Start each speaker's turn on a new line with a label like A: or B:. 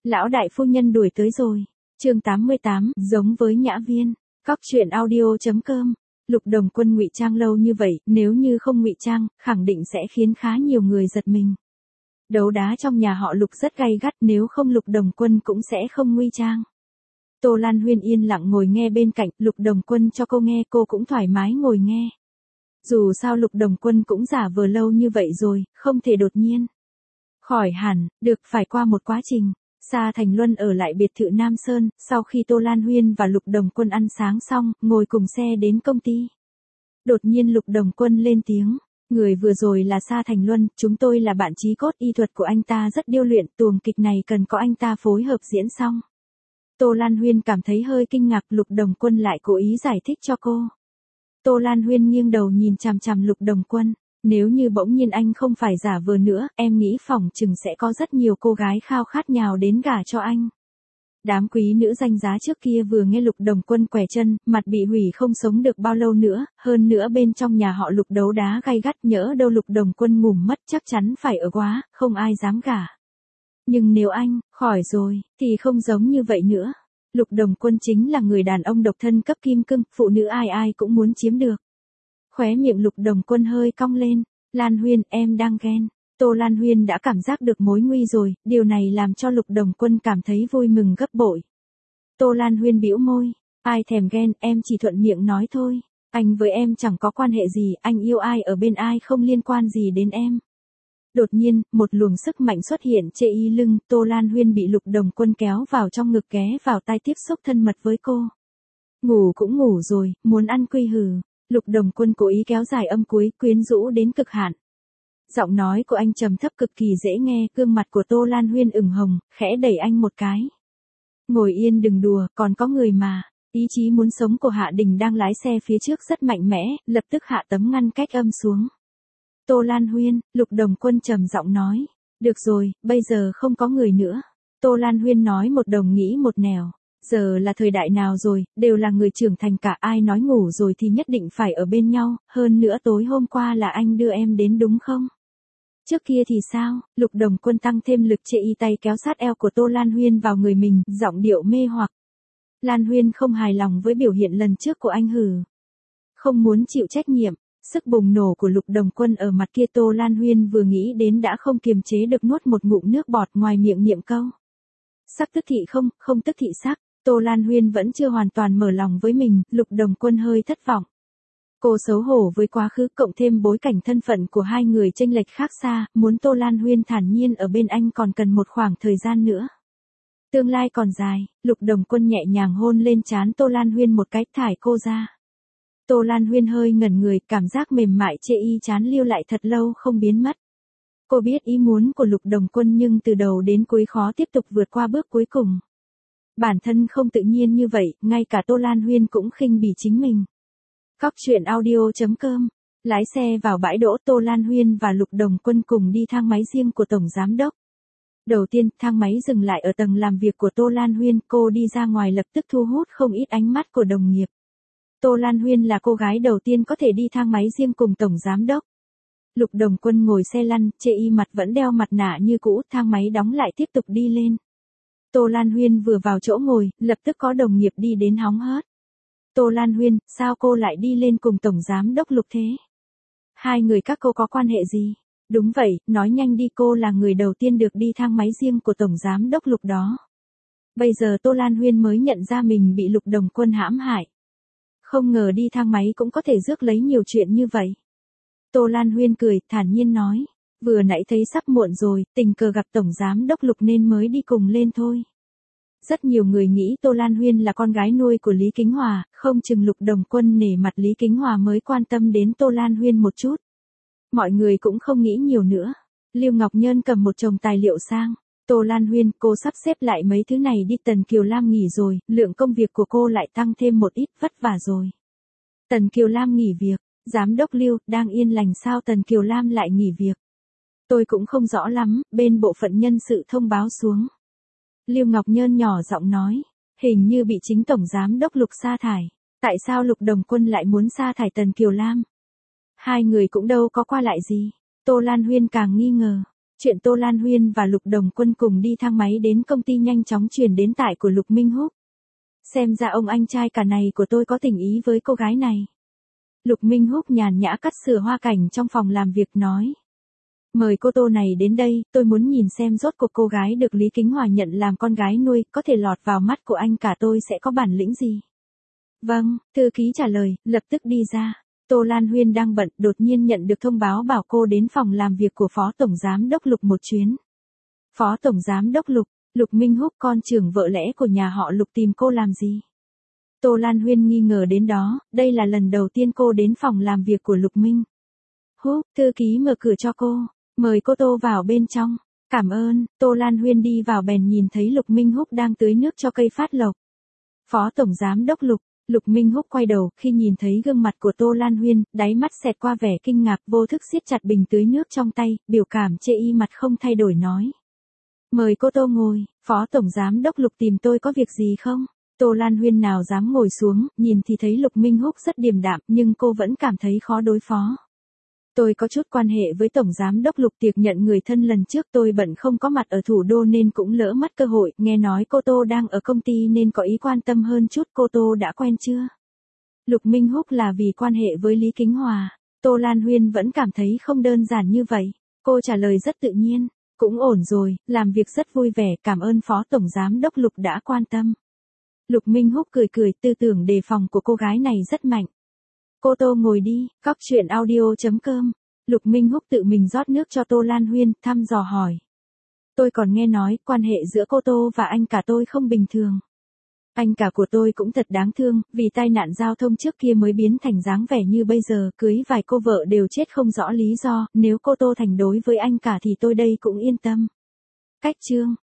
A: Lão đại phu nhân đuổi tới rồi. Chương 88, giống với Nhã Viên. Các truyện audio.com. Lục Đồng Quân ngụy trang lâu như vậy, nếu như không ngụy trang, khẳng định sẽ khiến khá nhiều người giật mình. Đấu đá trong nhà họ Lục rất gay gắt, nếu không Lục Đồng Quân cũng sẽ không ngụy trang. Tô Lan Huyên yên lặng ngồi nghe bên cạnh, Lục Đồng Quân cho cô nghe, cô cũng thoải mái ngồi nghe. Dù sao Lục Đồng Quân cũng giả vờ lâu như vậy rồi, không thể đột nhiên khỏi hẳn, được phải qua một quá trình. Sa Thành Luân ở lại biệt thự Nam Sơn, sau khi Tô Lan Huyên và Lục Đồng Quân ăn sáng xong, ngồi cùng xe đến công ty. Đột nhiên Lục Đồng Quân lên tiếng, người vừa rồi là Sa Thành Luân, chúng tôi là bạn chí cốt, y thuật của anh ta rất điêu luyện, tuồng kịch này cần có anh ta phối hợp diễn xong. Tô Lan Huyên cảm thấy hơi kinh ngạc, Lục Đồng Quân lại cố ý giải thích cho cô. Tô Lan Huyên nghiêng đầu nhìn chằm chằm Lục Đồng Quân. Nếu như bỗng nhiên anh không phải giả vờ nữa, em nghĩ phỏng chừng sẽ có rất nhiều cô gái khao khát nhào đến gả cho anh. Đám quý nữ danh giá trước kia vừa nghe Lục Đồng Quân quẻ chân, mặt bị hủy không sống được bao lâu nữa, hơn nữa bên trong nhà họ Lục đấu đá gay gắt, nhỡ đâu Lục Đồng Quân ngủ mất chắc chắn phải ở quá, không ai dám gả. Nhưng nếu anh khỏi rồi, thì không giống như vậy nữa. Lục Đồng Quân chính là người đàn ông độc thân cấp kim cương, phụ nữ ai ai cũng muốn chiếm được. Khóe miệng Lục Đồng Quân hơi cong lên. Lan Huyên, em đang ghen. Tô Lan Huyên đã cảm giác được mối nguy rồi, điều này làm cho Lục Đồng Quân cảm thấy vui mừng gấp bội. Tô Lan Huyên bĩu môi, ai thèm ghen, em chỉ thuận miệng nói thôi. Anh với em chẳng có quan hệ gì, anh yêu ai ở bên ai không liên quan gì đến em. Đột nhiên, một luồng sức mạnh xuất hiện trên y lưng, Tô Lan Huyên bị Lục Đồng Quân kéo vào trong ngực, ghé vào tai tiếp xúc thân mật với cô. Ngủ cũng ngủ rồi, muốn ăn quy hừ. Lục Đồng Quân cố ý kéo dài âm cuối, quyến rũ đến cực hạn. Giọng nói của anh trầm thấp cực kỳ dễ nghe, gương mặt của Tô Lan Huyên ửng hồng, khẽ đẩy anh một cái. Ngồi yên đừng đùa, còn có người mà. Ý chí muốn sống của Hạ Đình đang lái xe phía trước rất mạnh mẽ, lập tức hạ tấm ngăn cách âm xuống. Tô Lan Huyên, Lục Đồng Quân trầm giọng nói. Được rồi, bây giờ không có người nữa. Tô Lan Huyên nói một đồng nghĩ một nẻo. Giờ là thời đại nào rồi, đều là người trưởng thành cả, ai nói ngủ rồi thì nhất định phải ở bên nhau, hơn nữa tối hôm qua là anh đưa em đến đúng không? Trước kia thì sao? Lục Đồng Quân tăng thêm lực chệ y tay kéo sát eo của Tô Lan Huyên vào người mình, giọng điệu mê hoặc. Lan Huyên không hài lòng với biểu hiện lần trước của anh hừ. Không muốn chịu trách nhiệm, sức bùng nổ của Lục Đồng Quân ở mặt kia Tô Lan Huyên vừa nghĩ đến đã không kiềm chế được nuốt một ngụm nước bọt, ngoài miệng niệm câu. Sắc tức thị không, không tức thị sắc. Tô Lan Huyên vẫn chưa hoàn toàn mở lòng với mình, Lục Đồng Quân hơi thất vọng. Cô xấu hổ với quá khứ, cộng thêm bối cảnh thân phận của hai người chênh lệch khác xa, muốn Tô Lan Huyên thản nhiên ở bên anh còn cần một khoảng thời gian nữa. Tương lai còn dài, Lục Đồng Quân nhẹ nhàng hôn lên trán Tô Lan Huyên một cái, thải cô ra. Tô Lan Huyên hơi ngẩn người, cảm giác mềm mại chê y trán lưu lại thật lâu không biến mất. Cô biết ý muốn của Lục Đồng Quân nhưng từ đầu đến cuối khó tiếp tục vượt qua bước cuối cùng. Bản thân không tự nhiên như vậy, ngay cả Tô Lan Huyên cũng khinh bỉ chính mình. Các truyện audio.com. Lái xe vào bãi đỗ, Tô Lan Huyên và Lục Đồng Quân cùng đi thang máy riêng của Tổng Giám Đốc. Đầu tiên, thang máy dừng lại ở tầng làm việc của Tô Lan Huyên, cô đi ra ngoài lập tức thu hút không ít ánh mắt của đồng nghiệp. Tô Lan Huyên là cô gái đầu tiên có thể đi thang máy riêng cùng Tổng Giám Đốc. Lục Đồng Quân ngồi xe lăn, chê y mặt vẫn đeo mặt nạ như cũ, thang máy đóng lại tiếp tục đi lên. Tô Lan Huyên vừa vào chỗ ngồi, lập tức có đồng nghiệp đi đến hóng hớt. Tô Lan Huyên, sao cô lại đi lên cùng Tổng Giám Đốc Lục thế? Hai người các cô có quan hệ gì? Đúng vậy, nói nhanh đi, cô là người đầu tiên được đi thang máy riêng của Tổng Giám Đốc Lục đó. Bây giờ Tô Lan Huyên mới nhận ra mình bị Lục Đồng Quân hãm hại. Không ngờ đi thang máy cũng có thể rước lấy nhiều chuyện như vậy. Tô Lan Huyên cười, thản nhiên nói. Vừa nãy thấy sắp muộn rồi, tình cờ gặp Tổng Giám Đốc Lục nên mới đi cùng lên thôi. Rất nhiều người nghĩ Tô Lan Huyên là con gái nuôi của Lý Kính Hòa, không chừng Lục Đồng Quân nể mặt Lý Kính Hòa mới quan tâm đến Tô Lan Huyên một chút. Mọi người cũng không nghĩ nhiều nữa. Lưu Ngọc Nhơn cầm một chồng tài liệu sang. Tô Lan Huyên, cô sắp xếp lại mấy thứ này đi, Tần Kiều Lam nghỉ rồi, lượng công việc của cô lại tăng thêm một ít, vất vả rồi. Tần Kiều Lam nghỉ việc, Giám đốc Lưu, đang yên lành sao Tần Kiều Lam lại nghỉ việc? Tôi cũng không rõ lắm, bên bộ phận nhân sự thông báo xuống. Lưu Ngọc Nhơn nhỏ giọng nói, hình như bị chính Tổng Giám Đốc Lục sa thải. Tại sao Lục Đồng Quân lại muốn sa thải Tần Kiều Lam? Hai người cũng đâu có qua lại gì. Tô Lan Huyên càng nghi ngờ. Chuyện Tô Lan Huyên và Lục Đồng Quân cùng đi thang máy đến công ty nhanh chóng truyền đến tai của Lục Minh Húc. Xem ra ông anh trai cả này của tôi có tình ý với cô gái này. Lục Minh Húc nhàn nhã cắt sửa hoa cảnh trong phòng làm việc nói. Mời cô Tô này đến đây, tôi muốn nhìn xem rốt cuộc cô gái được Lý Kính Hòa nhận làm con gái nuôi, có thể lọt vào mắt của anh cả tôi sẽ có bản lĩnh gì. Vâng, thư ký trả lời, lập tức đi ra. Tô Lan Huyên đang bận, đột nhiên nhận được thông báo bảo cô đến phòng làm việc của Phó Tổng Giám Đốc Lục một chuyến. Phó Tổng Giám Đốc Lục, Lục Minh Húc con trưởng vợ lẽ của nhà họ Lục tìm cô làm gì? Tô Lan Huyên nghi ngờ đến đó, đây là lần đầu tiên cô đến phòng làm việc của Lục Minh Húc, thư ký mở cửa cho cô, mời cô Tô vào bên trong. Cảm ơn, Tô Lan Huyên đi vào bèn nhìn thấy Lục Minh Húc đang tưới nước cho cây phát lộc. Phó Tổng Giám Đốc Lục, Lục Minh Húc quay đầu, khi nhìn thấy gương mặt của Tô Lan Huyên, đáy mắt xẹt qua vẻ kinh ngạc, vô thức siết chặt bình tưới nước trong tay, biểu cảm chê y mặt không thay đổi nói. Mời cô Tô ngồi, Phó Tổng Giám Đốc Lục tìm tôi có việc gì không? Tô Lan Huyên nào dám ngồi xuống, nhìn thì thấy Lục Minh Húc rất điềm đạm, nhưng cô vẫn cảm thấy khó đối phó. Tôi có chút quan hệ với Tổng Giám Đốc Lục, tiệc nhận người thân lần trước tôi bận không có mặt ở thủ đô nên cũng lỡ mất cơ hội, nghe nói cô Tô đang ở công ty nên có ý quan tâm hơn chút, cô Tô đã quen chưa? Lục Minh Húc là vì quan hệ với Lý Kính Hòa. Tô Lan Huyên vẫn cảm thấy không đơn giản như vậy. Cô trả lời rất tự nhiên, cũng ổn rồi, làm việc rất vui vẻ, cảm ơn Phó Tổng Giám Đốc Lục đã quan tâm. Lục Minh Húc cười cười, tư tưởng đề phòng của cô gái này rất mạnh. Cô Tô ngồi đi, cóc truyện audio.com. Lục Minh Húc tự mình rót nước cho Tô Lan Huyên, thăm dò hỏi. Tôi còn nghe nói, quan hệ giữa cô Tô và anh cả tôi không bình thường. Anh cả của tôi cũng thật đáng thương, vì tai nạn giao thông trước kia mới biến thành dáng vẻ như bây giờ, cưới vài cô vợ đều chết không rõ lý do, nếu cô Tô thành đối với anh cả thì tôi đây cũng yên tâm. Cách chương